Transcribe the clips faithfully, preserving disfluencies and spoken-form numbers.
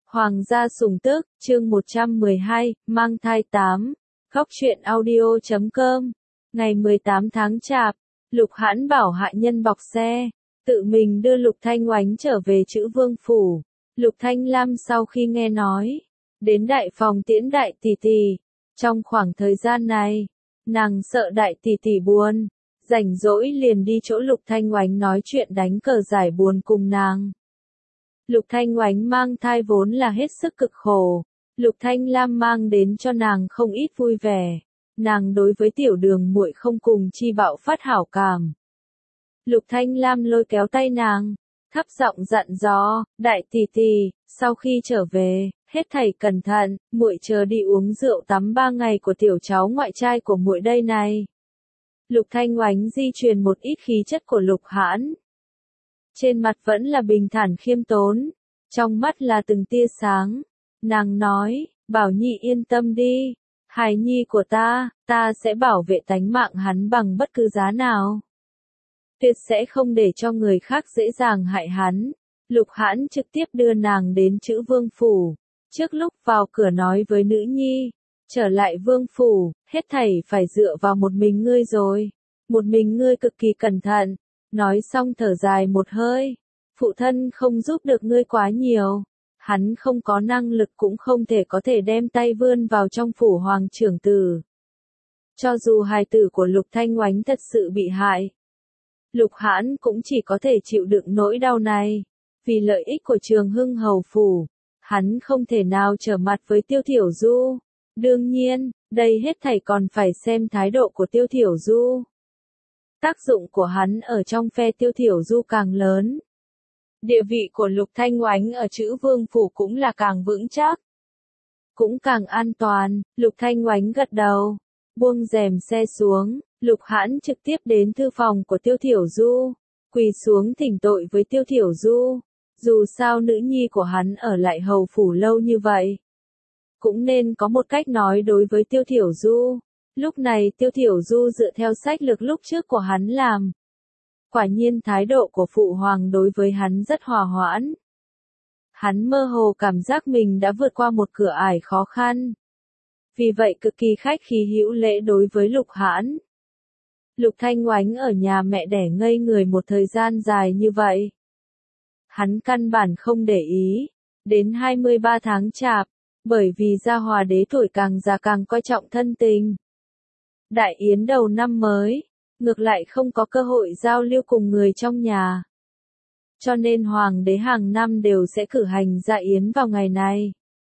Hoàng gia sủng tức, chương một trăm mười hai, mang thai tám. Góc truyện audio chấm com. Ngày mười tám tháng Chạp, Lục Hãn bảo hạ nhân bọc xe, tự mình đưa Lục Thanh Oánh trở về Chữ Vương phủ. Lục Thanh Lam sau khi nghe nói, đến đại phòng tiễn đại tỷ tỷ. Trong khoảng thời gian này, nàng sợ đại tỷ tỷ buồn, rảnh rỗi liền đi chỗ Lục Thanh Oánh nói chuyện đánh cờ giải buồn cùng nàng. Lục Thanh Oánh mang thai vốn là hết sức cực khổ, Lục Thanh Lam mang đến cho nàng không ít vui vẻ, nàng đối với tiểu đường muội không cùng chi bạo phát hảo cảm. Lục Thanh Lam lôi kéo tay nàng, thấp giọng dặn dò, đại tỷ tỷ, sau khi trở về, hết thảy cẩn thận, muội chờ đi uống rượu tắm ba ngày của tiểu cháu ngoại trai của muội đây này. Lục Thanh Oánh di truyền một ít khí chất của Lục Hãn. Trên mặt vẫn là bình thản khiêm tốn, trong mắt là từng tia sáng. Nàng nói, Bảo Nhi yên tâm đi, hài nhi của ta, ta sẽ bảo vệ tánh mạng hắn bằng bất cứ giá nào. Tuyệt sẽ không để cho người khác dễ dàng hại hắn. Lục Hãn trực tiếp đưa nàng đến Chữ Vương phủ, trước lúc vào cửa nói với nữ nhi, trở lại Vương phủ, hết thảy phải dựa vào một mình ngươi rồi, một mình ngươi cực kỳ cẩn thận. Nói xong thở dài một hơi, phụ thân không giúp được ngươi quá nhiều, hắn không có năng lực cũng không thể có thể đem tay vươn vào trong phủ hoàng trưởng tử. Cho dù hài tử của Lục Thanh Oánh thật sự bị hại, Lục Hãn cũng chỉ có thể chịu đựng nỗi đau này, vì lợi ích của Trường Hưng hầu phủ, hắn không thể nào trở mặt với Tiêu Thiểu Du. Đương nhiên, đây hết thảy còn phải xem thái độ của Tiêu Thiểu Du. Tác dụng của hắn ở trong phe Tiêu Thiểu Du càng lớn. Địa vị của Lục Thanh Oánh ở Chữ Vương phủ cũng là càng vững chắc, cũng càng an toàn. Lục Thanh Oánh gật đầu, buông rèm xe xuống, Lục Hãn trực tiếp đến thư phòng của Tiêu Thiểu Du, quỳ xuống thỉnh tội với Tiêu Thiểu Du. Dù sao nữ nhi của hắn ở lại hầu phủ lâu như vậy, cũng nên có một cách nói đối với Tiêu Thiểu Du. Lúc này Tiêu Thiểu Du dựa theo sách lược lúc trước của hắn làm. Quả nhiên thái độ của phụ hoàng đối với hắn rất hòa hoãn. Hắn mơ hồ cảm giác mình đã vượt qua một cửa ải khó khăn. Vì vậy cực kỳ khách khí hữu lễ đối với Lục Hãn. Lục Thanh Oánh ở nhà mẹ đẻ ngây người một thời gian dài như vậy. Hắn căn bản không để ý. Đến hai mươi ba tháng Chạp, bởi vì Gia Hòa đế tuổi càng già càng coi trọng thân tình. Đại yến đầu năm mới, ngược lại không có cơ hội giao lưu cùng người trong nhà. Cho nên hoàng đế hàng năm đều sẽ cử hành dạ yến vào ngày này.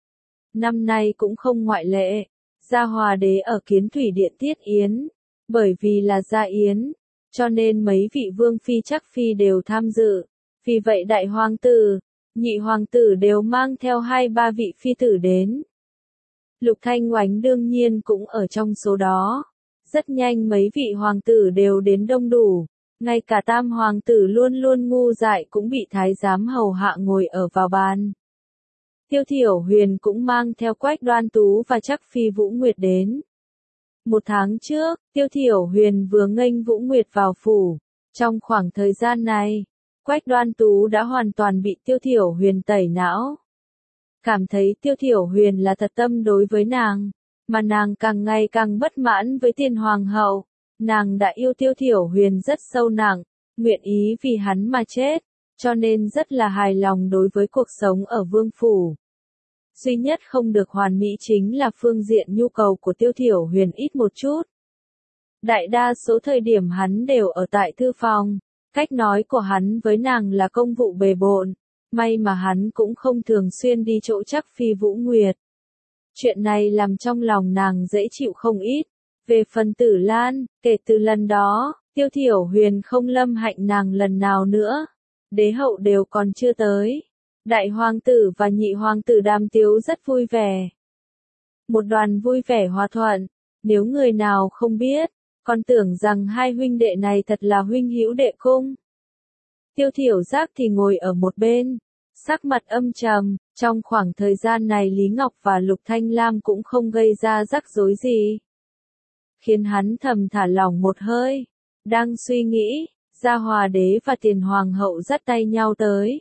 Năm nay cũng không ngoại lệ, Gia Hòa đế ở Kiến Thủy Điện tiết yến, bởi vì là dạ yến, cho nên mấy vị vương phi chắc phi đều tham dự. Vì vậy đại hoàng tử, nhị hoàng tử đều mang theo hai ba vị phi tử đến. Lục Thanh Oánh đương nhiên cũng ở trong số đó. Rất nhanh mấy vị hoàng tử đều đến đông đủ, ngay cả tam hoàng tử luôn luôn ngu dại cũng bị thái giám hầu hạ ngồi ở vào bàn. Tiêu Thiểu Huyền cũng mang theo Quách Đoan Tú và chắc phi Vũ Nguyệt đến. Một tháng trước, Tiêu Thiểu Huyền vừa nghênh Vũ Nguyệt vào phủ. Trong khoảng thời gian này, Quách Đoan Tú đã hoàn toàn bị Tiêu Thiểu Huyền tẩy não. Cảm thấy Tiêu Thiểu Huyền là thật tâm đối với nàng. Mà nàng càng ngày càng bất mãn với tiền hoàng hậu, nàng đã yêu Tiêu Thiểu Huyền rất sâu nặng, nguyện ý vì hắn mà chết, cho nên rất là hài lòng đối với cuộc sống ở vương phủ. Duy nhất không được hoàn mỹ chính là phương diện nhu cầu của Tiêu Thiểu Huyền ít một chút. Đại đa số thời điểm hắn đều ở tại thư phòng, cách nói của hắn với nàng là công vụ bề bộn, may mà hắn cũng không thường xuyên đi chỗ chắc phi Vũ Nguyệt. Chuyện này làm trong lòng nàng dễ chịu không ít. Về phần Tử Lan, kể từ lần đó, Tiêu Thiểu Huyền không lâm hạnh nàng lần nào nữa. Đế hậu đều còn chưa tới. Đại hoàng tử và nhị hoàng tử Đàm Tiếu rất vui vẻ. Một đoàn vui vẻ hòa thuận. Nếu người nào không biết, còn tưởng rằng hai huynh đệ này thật là huynh hữu đệ cung. Tiêu Thiểu Giác thì ngồi ở một bên, sắc mặt âm trầm. Trong khoảng thời gian này Lý Ngọc và Lục Thanh Lam cũng không gây ra rắc rối gì, khiến hắn thầm thả lỏng một hơi. Đang suy nghĩ, Gia Hòa đế và tiền hoàng hậu dắt tay nhau tới.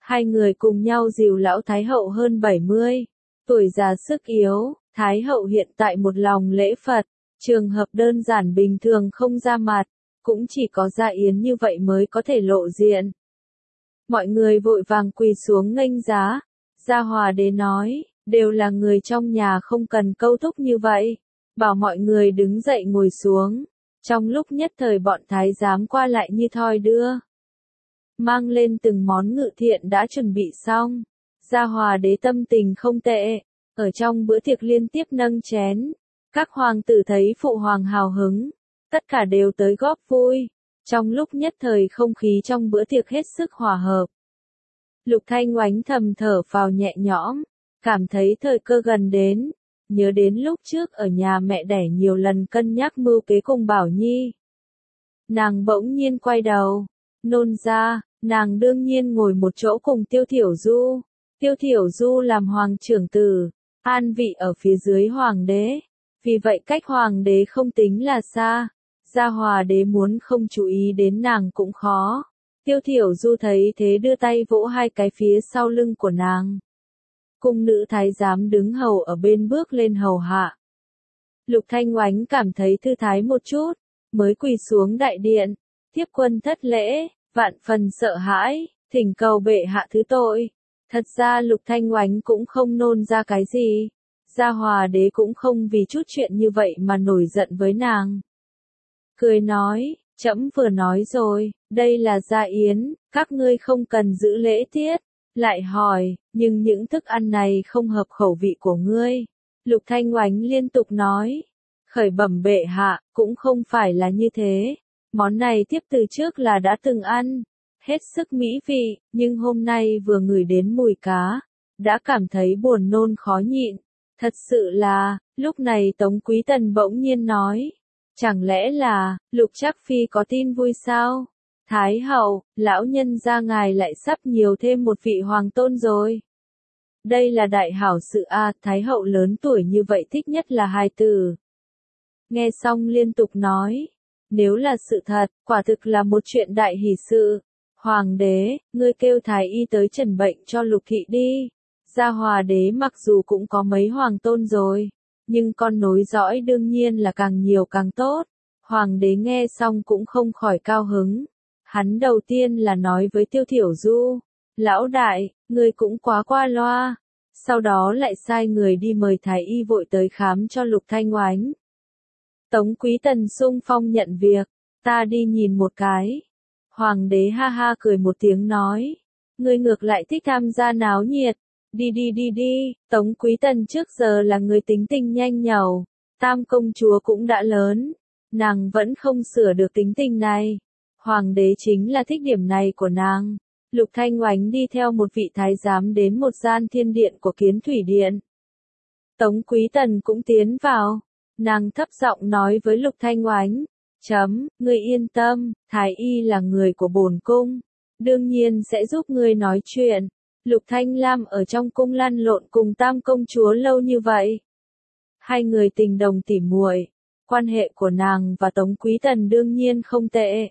Hai người cùng nhau dìu lão Thái hậu hơn bảy mươi, tuổi già sức yếu, Thái hậu hiện tại một lòng lễ Phật, trường hợp đơn giản bình thường không ra mặt, cũng chỉ có Gia Yến như vậy mới có thể lộ diện. Mọi người vội vàng quỳ xuống nghênh giá, Gia Hòa Đế nói, đều là người trong nhà không cần câu thúc như vậy, bảo mọi người đứng dậy ngồi xuống, trong lúc nhất thời bọn thái giám qua lại như thoi đưa. Mang lên từng món ngự thiện đã chuẩn bị xong, Gia Hòa Đế tâm tình không tệ, ở trong bữa tiệc liên tiếp nâng chén, các hoàng tử thấy phụ hoàng hào hứng, tất cả đều tới góp vui, trong lúc nhất thời không khí trong bữa tiệc hết sức hòa hợp. Lục Thanh Oánh thầm thở phào nhẹ nhõm, cảm thấy thời cơ gần đến, nhớ đến lúc trước ở nhà mẹ đẻ nhiều lần cân nhắc mưu kế cùng Bảo Nhi. Nàng bỗng nhiên quay đầu, nôn ra, nàng đương nhiên ngồi một chỗ cùng Tiêu Thiểu Du. Tiêu Thiểu Du làm hoàng trưởng tử, an vị ở phía dưới hoàng đế, vì vậy cách hoàng đế không tính là xa. Gia Hòa Đế muốn không chú ý đến nàng cũng khó. Tiêu Thiểu Du thấy thế đưa tay vỗ hai cái phía sau lưng của nàng. Cung nữ thái giám đứng hầu ở bên bước lên hầu hạ. Lục Thanh Oánh cảm thấy thư thái một chút, mới quỳ xuống đại điện, tiếp quân thất lễ, vạn phần sợ hãi, thỉnh cầu bệ hạ thứ tội. Thật ra Lục Thanh Oánh cũng không nôn ra cái gì, Gia Hòa Đế cũng không vì chút chuyện như vậy mà nổi giận với nàng. Cười nói, trẫm vừa nói rồi, đây là Gia Yến, các ngươi không cần giữ lễ tiết. Lại hỏi, nhưng những thức ăn này không hợp khẩu vị của ngươi. Lục Thanh Oánh liên tục nói, khởi bẩm bệ hạ, cũng không phải là như thế. Món này tiếp từ trước là đã từng ăn, hết sức mỹ vị, nhưng hôm nay vừa ngửi đến mùi cá, đã cảm thấy buồn nôn khó nhịn. Thật sự là, lúc này Tống Quý Tần bỗng nhiên nói, chẳng lẽ là, Lục Trác Phi có tin vui sao? Thái hậu, lão nhân gia ngài lại sắp nhiều thêm một vị hoàng tôn rồi. Đây là đại hảo sự a, à, Thái hậu lớn tuổi như vậy thích nhất là hài tử. Nghe xong liên tục nói, nếu là sự thật, quả thực là một chuyện đại hỷ sự. Hoàng đế, ngươi kêu thái y tới trần bệnh cho Lục thị đi. Gia Hòa Đế mặc dù cũng có mấy hoàng tôn rồi, nhưng con nối dõi đương nhiên là càng nhiều càng tốt. Hoàng đế nghe xong cũng không khỏi cao hứng. Hắn đầu tiên là nói với Tiêu Thiểu Du, lão đại, ngươi cũng quá qua loa. Sau đó lại sai người đi mời thái y vội tới khám cho Lục Thanh Oánh. Tống Quý Tần sung phong nhận việc, ta đi nhìn một cái. Hoàng đế ha ha cười một tiếng nói, ngươi ngược lại thích tham gia náo nhiệt, đi đi đi đi. Tống Quý Tần trước giờ là người tính tình nhanh nhẩu, tam công chúa cũng đã lớn, nàng vẫn không sửa được tính tình này. Hoàng đế chính là thích điểm này của nàng. Lục Thanh Oánh đi theo một vị thái giám đến một gian thiên điện của Kiến Thủy Điện. Tống Quý Tần cũng tiến vào, nàng thấp giọng nói với Lục Thanh Oánh, chấm, ngươi yên tâm, thái y là người của bổn cung, đương nhiên sẽ giúp ngươi nói chuyện. Lục Thanh Lam ở trong cung lăn lộn cùng tam công chúa lâu như vậy. Hai người tình đồng tỉ muội, quan hệ của nàng và Tống Quý Tần đương nhiên không tệ.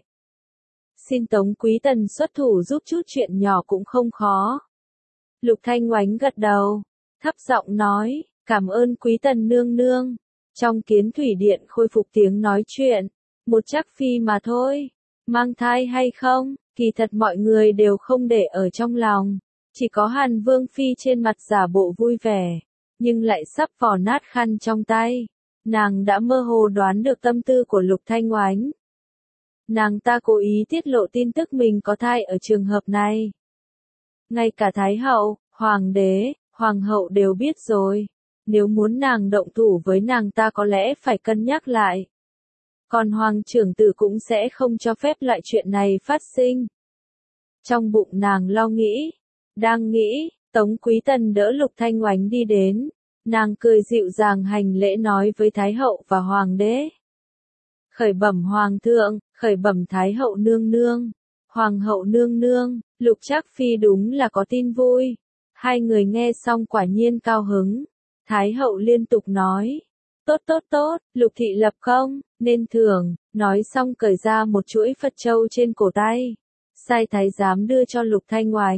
Xin Tống Quý Tần xuất thủ giúp chút chuyện nhỏ cũng không khó. Lục Thanh Oánh gật đầu, thấp giọng nói, cảm ơn Quý Tần nương nương. Trong Kiến Thủy Điện khôi phục tiếng nói chuyện, một Trác Phi mà thôi, mang thai hay không, kỳ thật mọi người đều không để ở trong lòng, chỉ có Hàn Vương Phi trên mặt giả bộ vui vẻ, nhưng lại sắp vò nát khăn trong tay. Nàng đã mơ hồ đoán được tâm tư của Lục Thanh Oánh. Nàng ta cố ý tiết lộ tin tức mình có thai ở trường hợp này. Ngay cả Thái hậu, Hoàng đế, Hoàng hậu đều biết rồi. Nếu muốn nàng động thủ với nàng ta có lẽ phải cân nhắc lại. Còn Hoàng trưởng tử cũng sẽ không cho phép loại chuyện này phát sinh. Trong bụng nàng lo nghĩ. Đang nghĩ, Tống Quý Tần đỡ Lục Thanh Oánh đi đến. Nàng cười dịu dàng hành lễ nói với Thái hậu và Hoàng đế. Khởi bẩm Hoàng thượng, khởi bẩm Thái hậu nương nương, Hoàng hậu nương nương, Lục Trác Phi đúng là có tin vui. Hai người nghe xong quả nhiên cao hứng. Thái hậu liên tục nói, tốt tốt tốt, Lục thị lập công, nên thưởng, nói xong cởi ra một chuỗi Phật châu trên cổ tay. Sai thái giám đưa cho Lục Thanh Oánh,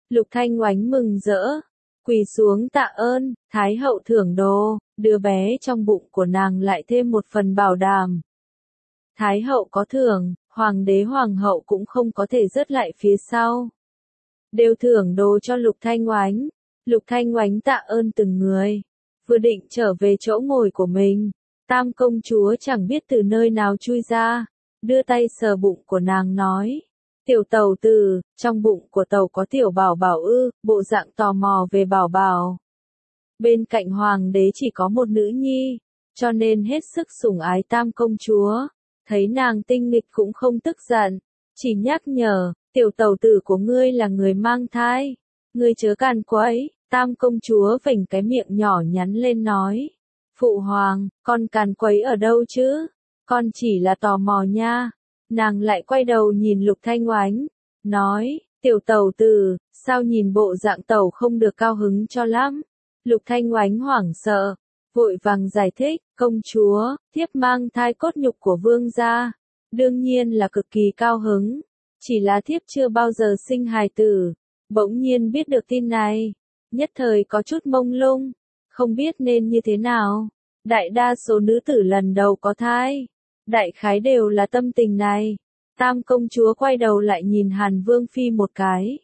Lục Thanh Oánh mừng rỡ, quỳ xuống tạ ơn, Thái hậu thưởng đồ, đứa bé trong bụng của nàng lại thêm một phần bảo đảm. Thái hậu có thưởng, hoàng đế hoàng hậu cũng không có thể rớt lại phía sau. Đều thưởng đồ cho Lục Thanh Oánh. Lục Thanh Oánh tạ ơn từng người. Vừa định trở về chỗ ngồi của mình, Tam công chúa chẳng biết từ nơi nào chui ra, đưa tay sờ bụng của nàng nói. Tiểu tàu tử, trong bụng của tàu có tiểu bảo bảo ư, bộ dạng tò mò về bảo bảo. Bên cạnh hoàng đế chỉ có một nữ nhi, cho nên hết sức sủng ái Tam công chúa. Thấy nàng tinh nghịch cũng không tức giận, chỉ nhắc nhở, tiểu tàu tử của ngươi là người mang thai. Ngươi chớ càn quấy. Tam công chúa vểnh cái miệng nhỏ nhắn lên nói. Phụ hoàng, con càn quấy ở đâu chứ? Con chỉ là tò mò nha. Nàng lại quay đầu nhìn Lục Thanh Oánh, nói, tiểu tàu tử, sao nhìn bộ dạng tàu không được cao hứng cho lắm? Lục Thanh Oánh hoảng sợ, vội vàng giải thích, công chúa, thiếp mang thai cốt nhục của vương gia, đương nhiên là cực kỳ cao hứng, chỉ là thiếp chưa bao giờ sinh hài tử, bỗng nhiên biết được tin này, nhất thời có chút mông lung, không biết nên như thế nào. Đại đa số nữ tử lần đầu có thai, đại khái đều là tâm tình này. Tam công chúa quay đầu lại nhìn Hàn Vương Phi một cái.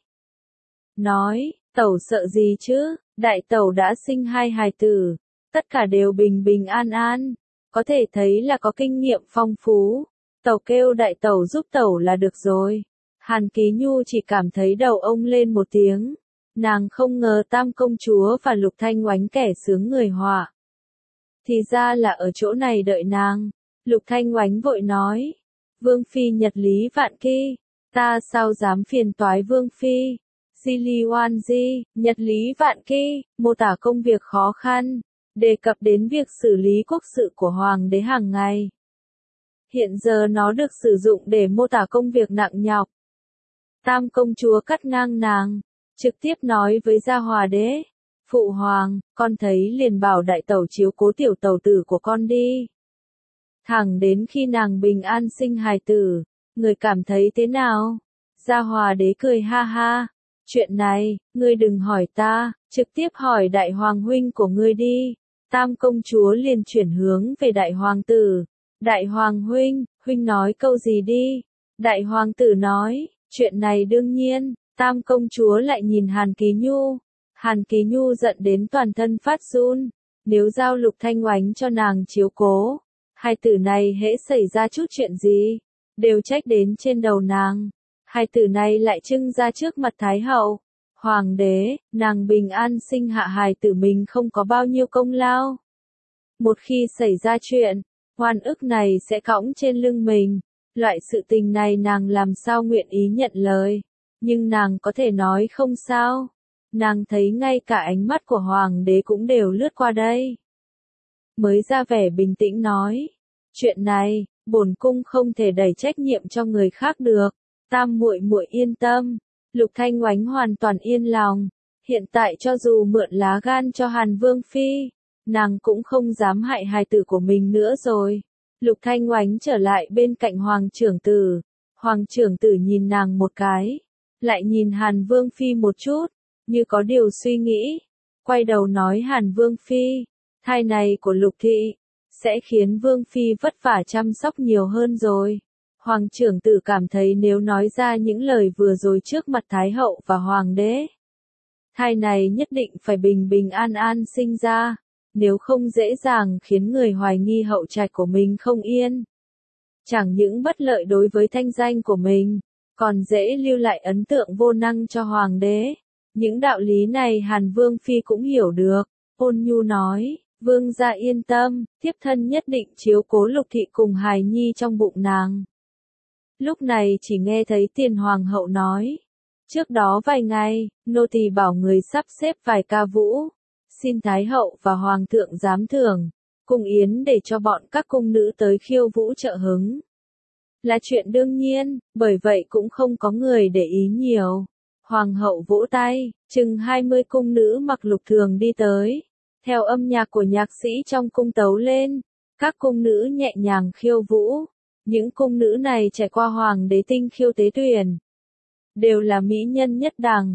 Nói, tẩu sợ gì chứ, đại tẩu đã sinh hai hài tử, tất cả đều bình bình an an, có thể thấy là có kinh nghiệm phong phú. Tẩu kêu đại tẩu giúp tẩu là được rồi. Hàn Ký Nhu chỉ cảm thấy đầu ông lên một tiếng. Nàng không ngờ Tam công chúa và Lục Thanh Oánh kẻ sướng người họa. Thì ra là ở chỗ này đợi nàng. Lục Thanh Oánh vội nói. Vương Phi nhật lý vạn kỳ. Ta sao dám phiền toái Vương Phi. Di li oan di, nhật lý vạn kỳ, mô tả công việc khó khăn. Đề cập đến việc xử lý quốc sự của Hoàng đế hàng ngày. Hiện giờ nó được sử dụng để mô tả công việc nặng nhọc. Tam công chúa cắt ngang nàng, trực tiếp nói với Gia Hòa đế. Phụ hoàng, con thấy liền bảo đại tẩu chiếu cố tiểu tẩu tử của con đi. Thẳng đến khi nàng bình an sinh hài tử, người cảm thấy thế nào? Gia Hòa đế cười ha ha. Chuyện này, ngươi đừng hỏi ta, trực tiếp hỏi đại hoàng huynh của ngươi đi. Tam công chúa liền chuyển hướng về đại hoàng tử. Đại hoàng huynh, huynh nói câu gì đi? Đại hoàng tử nói, chuyện này đương nhiên. Tam công chúa lại nhìn Hàn Ký Nhu. Hàn Ký Nhu giận đến toàn thân phát run. Nếu giao Lục Thanh Oánh cho nàng chiếu cố, hai tử này hễ xảy ra chút chuyện gì, đều trách đến trên đầu nàng. Hai tử này lại trưng ra trước mặt Thái hậu. Hoàng đế, nàng bình an sinh hạ hài tử mình không có bao nhiêu công lao. Một khi xảy ra chuyện, oan ức này sẽ cõng trên lưng mình. Loại sự tình này nàng làm sao nguyện ý nhận lời. Nhưng nàng có thể nói không sao. Nàng thấy ngay cả ánh mắt của hoàng đế cũng đều lướt qua đây. Mới ra vẻ bình tĩnh nói. Chuyện này, bổn cung không thể đẩy trách nhiệm cho người khác được. Tam muội muội yên tâm. Lục Thanh Oánh hoàn toàn yên lòng. Hiện tại cho dù mượn lá gan cho Hàn Vương Phi, nàng cũng không dám hại hài tử của mình nữa rồi. Lục Thanh Oánh trở lại bên cạnh Hoàng trưởng tử. Hoàng trưởng tử nhìn nàng một cái, lại nhìn Hàn Vương Phi một chút, như có điều suy nghĩ. Quay đầu nói Hàn Vương Phi, thai này của Lục Thị, sẽ khiến Vương Phi vất vả chăm sóc nhiều hơn rồi. Hoàng trưởng tử cảm thấy nếu nói ra những lời vừa rồi trước mặt Thái hậu và Hoàng đế, thai này nhất định phải bình bình an an sinh ra, nếu không dễ dàng khiến người hoài nghi hậu trạch của mình không yên. Chẳng những bất lợi đối với thanh danh của mình, còn dễ lưu lại ấn tượng vô năng cho Hoàng đế. Những đạo lý này Hàn Vương Phi cũng hiểu được. Ôn nhu nói, Vương gia yên tâm, thiếp thân nhất định chiếu cố Lục Thị cùng hài nhi trong bụng nàng. Lúc này chỉ nghe thấy Tiền Hoàng hậu nói. Trước đó vài ngày, nô tỳ bảo người sắp xếp vài ca vũ, xin Thái hậu và Hoàng thượng giám thưởng, cung yến để cho bọn các cung nữ tới khiêu vũ trợ hứng. Là chuyện đương nhiên, bởi vậy cũng không có người để ý nhiều. Hoàng hậu vỗ tay, chừng hai mươi cung nữ mặc lục thường đi tới. Theo âm nhạc của nhạc sĩ trong cung tấu lên, các cung nữ nhẹ nhàng khiêu vũ. Những cung nữ này trải qua Hoàng đế tinh khiêu tế tuyển, đều là mỹ nhân nhất đẳng,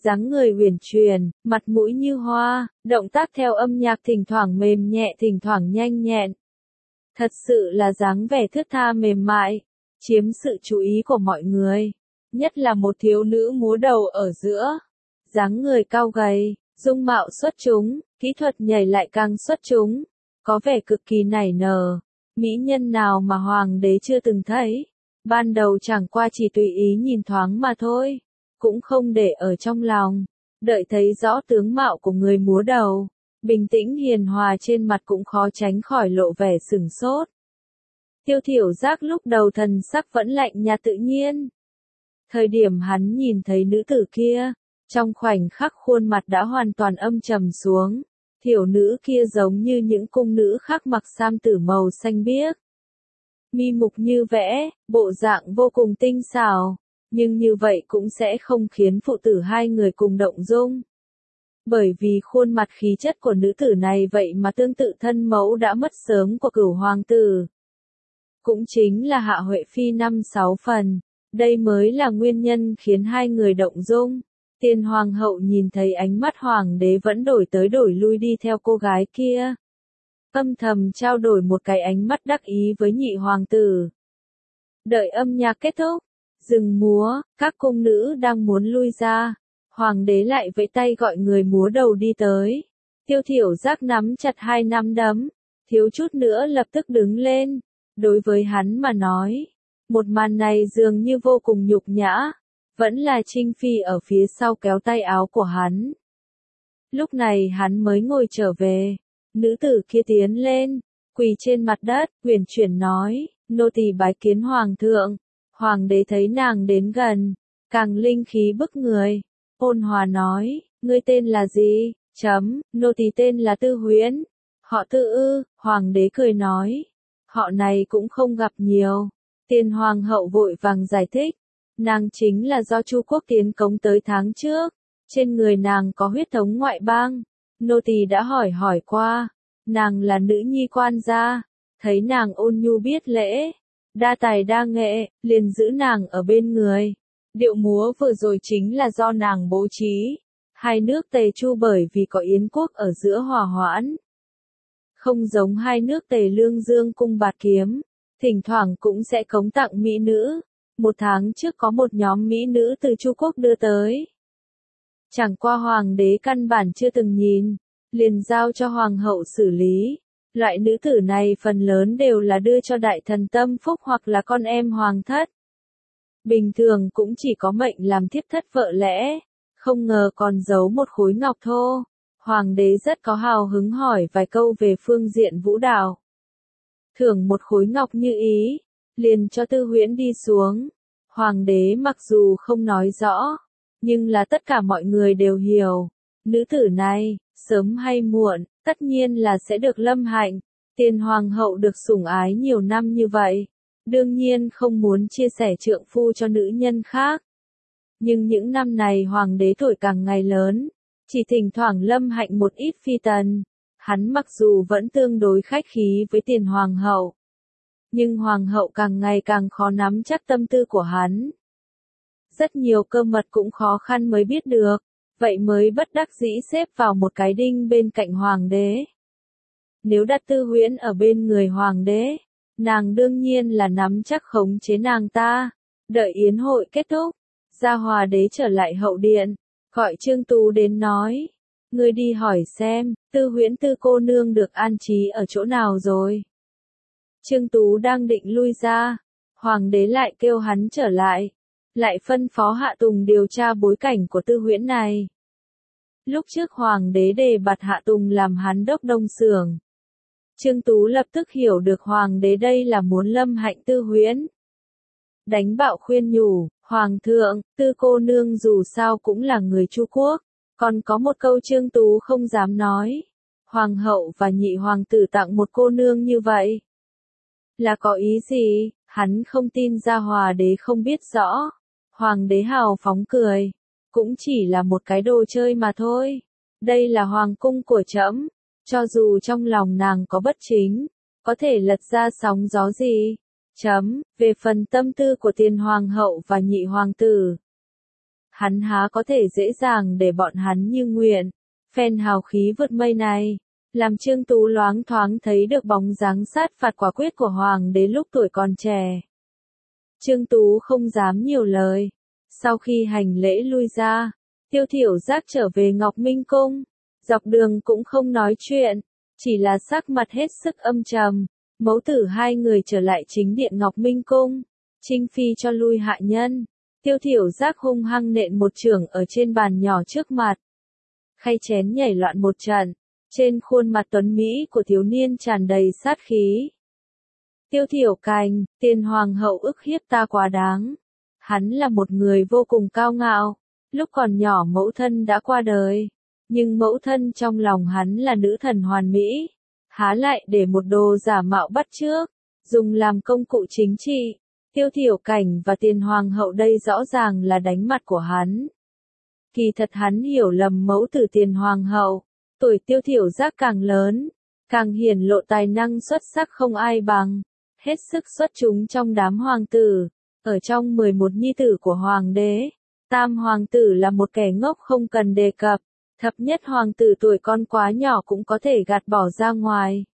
dáng người uyển chuyển, mặt mũi như hoa, động tác theo âm nhạc thỉnh thoảng mềm nhẹ thỉnh thoảng nhanh nhẹn. Thật sự là dáng vẻ thướt tha mềm mại, chiếm sự chú ý của mọi người, nhất là một thiếu nữ múa đầu ở giữa. Dáng người cao gầy, dung mạo xuất chúng, kỹ thuật nhảy lại càng xuất chúng, có vẻ cực kỳ nảy nở, mỹ nhân nào mà hoàng đế chưa từng thấy. Ban đầu chẳng qua chỉ tùy ý nhìn thoáng mà thôi, cũng không để ở trong lòng, đợi thấy rõ tướng mạo của người múa đầu, bình tĩnh hiền hòa trên mặt cũng khó tránh khỏi lộ vẻ sửng sốt. Tiêu Thiểu Giác lúc đầu thần sắc vẫn lạnh nhạt tự nhiên. Thời điểm hắn nhìn thấy nữ tử kia, trong khoảnh khắc khuôn mặt đã hoàn toàn âm trầm xuống, thiểu nữ kia giống như những cung nữ khác mặc sam tử màu xanh biếc. Mi mục như vẽ, bộ dạng vô cùng tinh xảo, nhưng như vậy cũng sẽ không khiến phụ tử hai người cùng động dung. Bởi vì khuôn mặt khí chất của nữ tử này vậy mà tương tự thân mẫu đã mất sớm của Cửu hoàng tử. Cũng chính là Hạ Huệ Phi năm sáu phần, đây mới là nguyên nhân khiến hai người động dung. Tiền hoàng hậu nhìn thấy ánh mắt hoàng đế vẫn đổi tới đổi lui đi theo cô gái kia. Âm thầm trao đổi một cái ánh mắt đắc ý với nhị hoàng tử. Đợi âm nhạc kết thúc, dừng múa, các cung nữ đang muốn lui ra. Hoàng đế lại vẫy tay gọi người múa đầu đi tới. Tiêu Thiểu Giác nắm chặt hai nắm đấm, thiếu chút nữa lập tức đứng lên. Đối với hắn mà nói, một màn này dường như vô cùng nhục nhã. Vẫn là Trinh Phi ở phía sau kéo tay áo của hắn. Lúc này hắn mới ngồi trở về. Nữ tử kia tiến lên, quỳ trên mặt đất, uyển chuyển nói, nô tỳ bái kiến hoàng thượng. Hoàng đế thấy nàng đến gần, càng linh khí bức người. Ôn hòa nói, ngươi tên là gì? Chấm, nô tỳ tên là Tư Huyễn. Họ Tư ư? Hoàng đế cười nói, họ này cũng không gặp nhiều. Tiền hoàng hậu vội vàng giải thích, nàng chính là do Chu quốc tiến cống tới tháng trước, trên người nàng có huyết thống ngoại bang. Nô tỳ đã hỏi hỏi qua, nàng là nữ nhi quan gia, thấy nàng ôn nhu biết lễ, đa tài đa nghệ, liền giữ nàng ở bên người. Điệu múa vừa rồi chính là do nàng bố trí. Hai nước Tề Chu bởi vì có Yến quốc ở giữa hòa hoãn. Không giống hai nước Tề Lương Dương cung bạt kiếm, thỉnh thoảng cũng sẽ cống tặng mỹ nữ. Một tháng trước có một nhóm mỹ nữ từ Chu quốc đưa tới. Chẳng qua hoàng đế căn bản chưa từng nhìn, liền giao cho hoàng hậu xử lý. Loại nữ tử này phần lớn đều là đưa cho đại thần tâm phúc hoặc là con em hoàng thất. Bình thường cũng chỉ có mệnh làm thiếp thất vợ lẽ, không ngờ còn giấu một khối ngọc thô. Hoàng đế rất có hào hứng hỏi vài câu về phương diện vũ đạo. Thưởng một khối ngọc như ý, liền cho Tư Huyễn đi xuống. Hoàng đế mặc dù không nói rõ, nhưng là tất cả mọi người đều hiểu. Nữ tử này, sớm hay muộn, tất nhiên là sẽ được lâm hạnh. Tiền hoàng hậu được sủng ái nhiều năm như vậy, đương nhiên không muốn chia sẻ trượng phu cho nữ nhân khác. Nhưng những năm này hoàng đế tuổi càng ngày lớn, chỉ thỉnh thoảng lâm hạnh một ít phi tần. Hắn mặc dù vẫn tương đối khách khí với tiền hoàng hậu, nhưng hoàng hậu càng ngày càng khó nắm chắc tâm tư của hắn. Rất nhiều cơ mật cũng khó khăn mới biết được, vậy mới bất đắc dĩ xếp vào một cái đinh bên cạnh hoàng đế. Nếu đặt Tư Huyễn ở bên người hoàng đế, nàng đương nhiên là nắm chắc khống chế nàng ta. Đợi yến hội kết thúc, Gia Hòa đế trở lại hậu điện, gọi Trương Tú đến nói, ngươi đi hỏi xem, Tư Huyễn Tư cô nương được an trí ở chỗ nào rồi. Trương Tú đang định lui ra, hoàng đế lại kêu hắn trở lại, lại phân phó Hạ Tùng điều tra bối cảnh của Tư Huyễn này. Lúc trước hoàng đế đề bạt Hạ Tùng làm hắn đốc đông xưởng. Trương Tú lập tức hiểu được hoàng đế đây là muốn lâm hạnh Tư Huyễn. Đánh bạo khuyên nhủ, hoàng thượng, Tư cô nương dù sao cũng là người Chu quốc, còn có một câu Trương Tú không dám nói. Hoàng hậu và nhị hoàng tử tặng một cô nương như vậy. Là có ý gì? Hắn không tin Gia Hòa đế không biết rõ. Hoàng đế hào phóng cười, cũng chỉ là một cái đồ chơi mà thôi. Đây là hoàng cung của trẫm, cho dù trong lòng nàng có bất chính, có thể lật ra sóng gió gì. Chấm, về phần tâm tư của tiền hoàng hậu và nhị hoàng tử, hắn há có thể dễ dàng để bọn hắn như nguyện. Phen hào khí vượt mây này, làm Trương Tú loáng thoáng thấy được bóng dáng sát phạt quả quyết của hoàng đế lúc tuổi còn trẻ. Trương Tú không dám nhiều lời. Sau khi hành lễ lui ra, Tiêu Thiểu Giác trở về Ngọc Minh Cung. Dọc đường cũng không nói chuyện, chỉ là sắc mặt hết sức âm trầm. Mẫu tử hai người trở lại chính điện Ngọc Minh Cung. Trinh Phi cho lui hạ nhân. Tiêu Thiểu Giác hung hăng nện một chưởng ở trên bàn nhỏ trước mặt. Khay chén nhảy loạn một trận. Trên khuôn mặt tuấn Mỹ của thiếu niên tràn đầy sát khí. Tiêu Thiểu Cành, tiền hoàng hậu ức hiếp ta quá đáng. Hắn là một người vô cùng cao ngạo. Lúc còn nhỏ mẫu thân đã qua đời. Nhưng mẫu thân trong lòng hắn là nữ thần hoàn mỹ. Há lại để một đồ giả mạo bắt chước, dùng làm công cụ chính trị. Tiêu Thiểu Cảnh và tiền hoàng hậu đây rõ ràng là đánh mặt của hắn. Kỳ thật hắn hiểu lầm mẫu tử tiền hoàng hậu. Tuổi Tiêu Thiểu Giác càng lớn, càng hiển lộ tài năng xuất sắc không ai bằng. Hết sức xuất chúng trong đám hoàng tử. Ở trong mười một nhi tử của hoàng đế, tam hoàng tử là một kẻ ngốc không cần đề cập. Thập nhất hoàng tử tuổi con quá nhỏ cũng có thể gạt bỏ ra ngoài.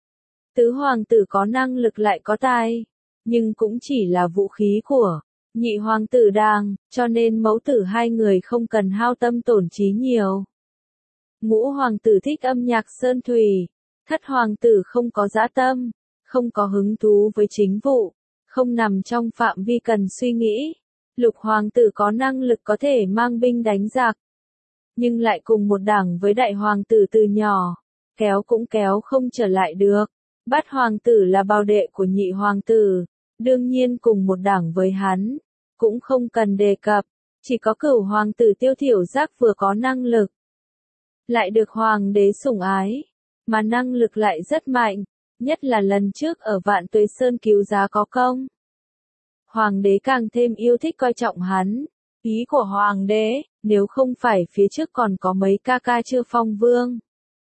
Tứ hoàng tử có năng lực lại có tài, nhưng cũng chỉ là vũ khí của nhị hoàng tử đang, cho nên mẫu tử hai người không cần hao tâm tổn trí nhiều. Ngũ hoàng tử thích âm nhạc sơn thủy, thất hoàng tử không có dã tâm, không có hứng thú với chính vụ, không nằm trong phạm vi cần suy nghĩ. Lục hoàng tử có năng lực có thể mang binh đánh giặc, nhưng lại cùng một đảng với đại hoàng tử từ nhỏ, kéo cũng kéo không trở lại được. Bát hoàng tử là bào đệ của nhị hoàng tử, đương nhiên cùng một đảng với hắn, cũng không cần đề cập. Chỉ có cửu hoàng tử Tiêu Thiểu Giác vừa có năng lực, lại được hoàng đế sủng ái, mà năng lực lại rất mạnh, nhất là lần trước ở Vạn Tuế Sơn cứu giá có công. Hoàng đế càng thêm yêu thích coi trọng hắn. Ý của hoàng đế, nếu không phải phía trước còn có mấy ca ca chưa phong vương.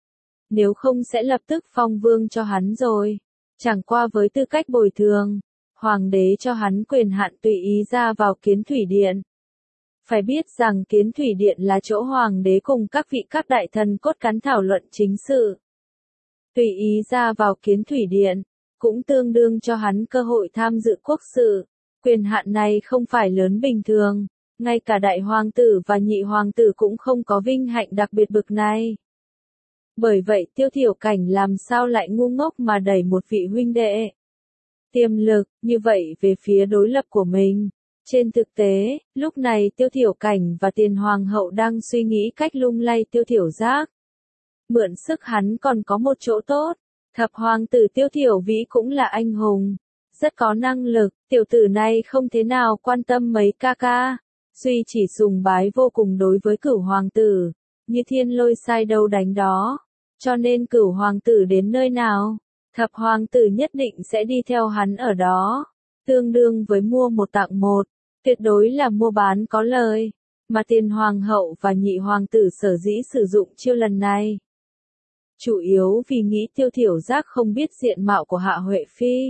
Nếu không sẽ lập tức phong vương cho hắn rồi. Chẳng qua với tư cách bồi thường, hoàng đế cho hắn quyền hạn tùy ý ra vào Kiến Thủy Điện. Phải biết rằng Kiến Thủy Điện là chỗ hoàng đế cùng các vị các đại thần cốt cán thảo luận chính sự. Tùy ý ra vào Kiến Thủy Điện, cũng tương đương cho hắn cơ hội tham dự quốc sự. Quyền hạn này không phải lớn bình thường. Ngay cả đại hoàng tử và nhị hoàng tử cũng không có vinh hạnh đặc biệt bực này. Bởi vậy Tiêu Thiểu Cảnh làm sao lại ngu ngốc mà đẩy một vị huynh đệ tiềm lực như vậy về phía đối lập của mình. Trên thực tế, lúc này Tiêu Thiểu Cảnh và tiền hoàng hậu đang suy nghĩ cách lung lay Tiêu Thiểu Giác. Mượn sức hắn còn có một chỗ tốt. Thập hoàng tử Tiêu Thiểu Vĩ cũng là anh hùng, rất có năng lực. Tiểu tử này không thế nào quan tâm mấy ca ca. Duy chỉ sùng bái vô cùng đối với cửu hoàng tử, như thiên lôi sai đâu đánh đó. Cho nên cửu hoàng tử đến nơi nào, thập hoàng tử nhất định sẽ đi theo hắn ở đó. Tương đương với mua một tặng một, tuyệt đối là mua bán có lời. Mà tiền hoàng hậu và nhị hoàng tử sở dĩ sử dụng chiêu lần này, chủ yếu vì nghĩ Tiêu Thiểu Giác không biết diện mạo của Hạ Huệ Phi.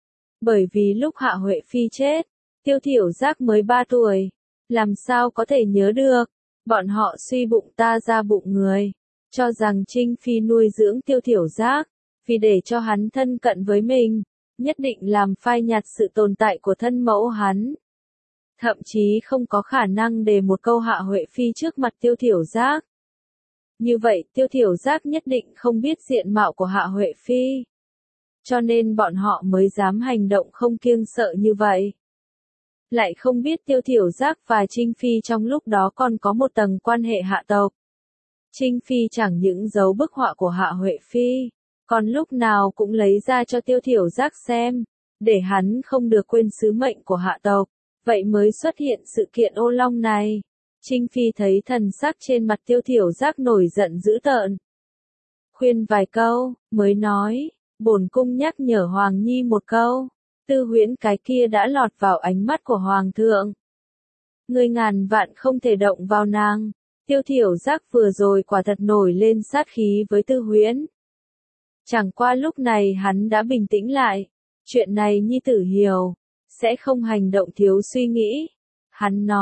Bởi vì lúc Hạ Huệ Phi chết, Tiêu Thiểu Giác mới ba tuổi. Làm sao có thể nhớ được, bọn họ suy bụng ta ra bụng người, cho rằng Trinh Phi nuôi dưỡng Tiêu Thiểu Giác, vì để cho hắn thân cận với mình, nhất định làm phai nhạt sự tồn tại của thân mẫu hắn. Thậm chí không có khả năng để một câu Hạ Huệ Phi trước mặt Tiêu Thiểu Giác. Như vậy Tiêu Thiểu Giác nhất định không biết diện mạo của Hạ Huệ Phi. Cho nên bọn họ mới dám hành động không kiêng sợ như vậy. Lại không biết Tiêu Thiểu Giác và Trinh Phi trong lúc đó còn có một tầng quan hệ hạ tộc. Trinh Phi chẳng những giấu bức họa của Hạ Huệ Phi, còn lúc nào cũng lấy ra cho Tiêu Thiểu Giác xem, để hắn không được quên sứ mệnh của hạ tộc. Vậy mới xuất hiện sự kiện ô long này. Trinh Phi thấy thần sắc trên mặt Tiêu Thiểu Giác nổi giận dữ tợn. Khuyên vài câu, mới nói, bổn cung nhắc nhở Hoàng Nhi một câu. Tư Huyễn cái kia đã lọt vào ánh mắt của Hoàng thượng. Ngươi ngàn vạn không thể động vào nàng. Tiêu Thiểu Giác vừa rồi quả thật nổi lên sát khí với Tư Huyễn. Chẳng qua lúc này hắn đã bình tĩnh lại. Chuyện này nhi tử hiểu, sẽ không hành động thiếu suy nghĩ. Hắn nói,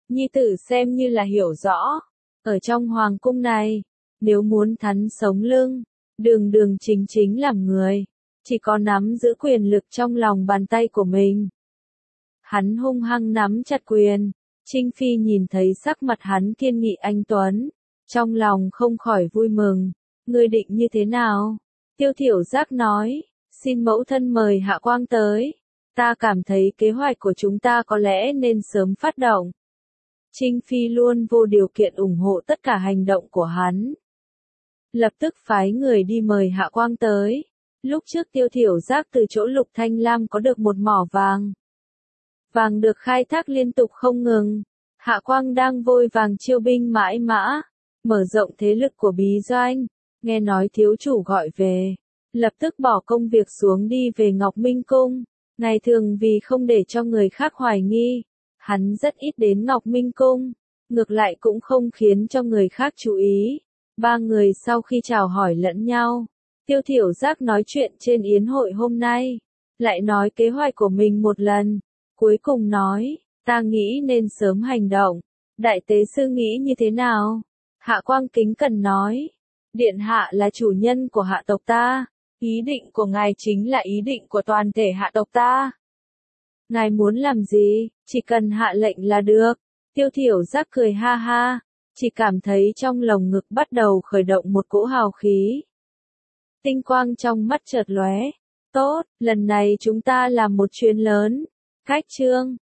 nhi tử xem như là hiểu rõ. Ở trong hoàng cung này, nếu muốn thắn sống lưng, đường đường chính chính làm người, chỉ có nắm giữ quyền lực trong lòng bàn tay của mình. Hắn hung hăng nắm chặt quyền, Trinh Phi nhìn thấy sắc mặt hắn kiên nghị anh tuấn, trong lòng không khỏi vui mừng. Ngươi định như thế nào? Tiêu Thiểu Giác nói, xin mẫu thân mời Hạ Quang tới. Ta cảm thấy kế hoạch của chúng ta có lẽ nên sớm phát động. Trinh Phi luôn vô điều kiện ủng hộ tất cả hành động của hắn. Lập tức phái người đi mời Hạ Quang tới. Lúc trước Tiêu Thiểu Giác từ chỗ Lục Thanh Lam có được một mỏ vàng. Vàng được khai thác liên tục không ngừng. Hạ Quang đang vội vàng chiêu binh mãi mã, mở rộng thế lực của bí doanh. Nghe nói thiếu chủ gọi về, lập tức bỏ công việc xuống đi về Ngọc Minh Cung. Ngày thường vì không để cho người khác hoài nghi, hắn rất ít đến Ngọc Minh Cung, ngược lại cũng không khiến cho người khác chú ý. Ba người sau khi chào hỏi lẫn nhau, Tiêu Thiểu Giác nói chuyện trên yến hội hôm nay, lại nói kế hoạch của mình một lần, cuối cùng nói, ta nghĩ nên sớm hành động. Đại tế sư nghĩ như thế nào? Hạ Quang kính cẩn nói, điện hạ là chủ nhân của hạ tộc ta, ý định của ngài chính là ý định của toàn thể hạ tộc ta. Ngài muốn làm gì, chỉ cần hạ lệnh là được. Tiêu Thiểu Giác cười ha ha, chỉ cảm thấy trong lồng ngực bắt đầu khởi động một cỗ hào khí. Tinh quang trong mắt chợt lóe, tốt, lần này chúng ta làm một chuyến lớn, cách trương.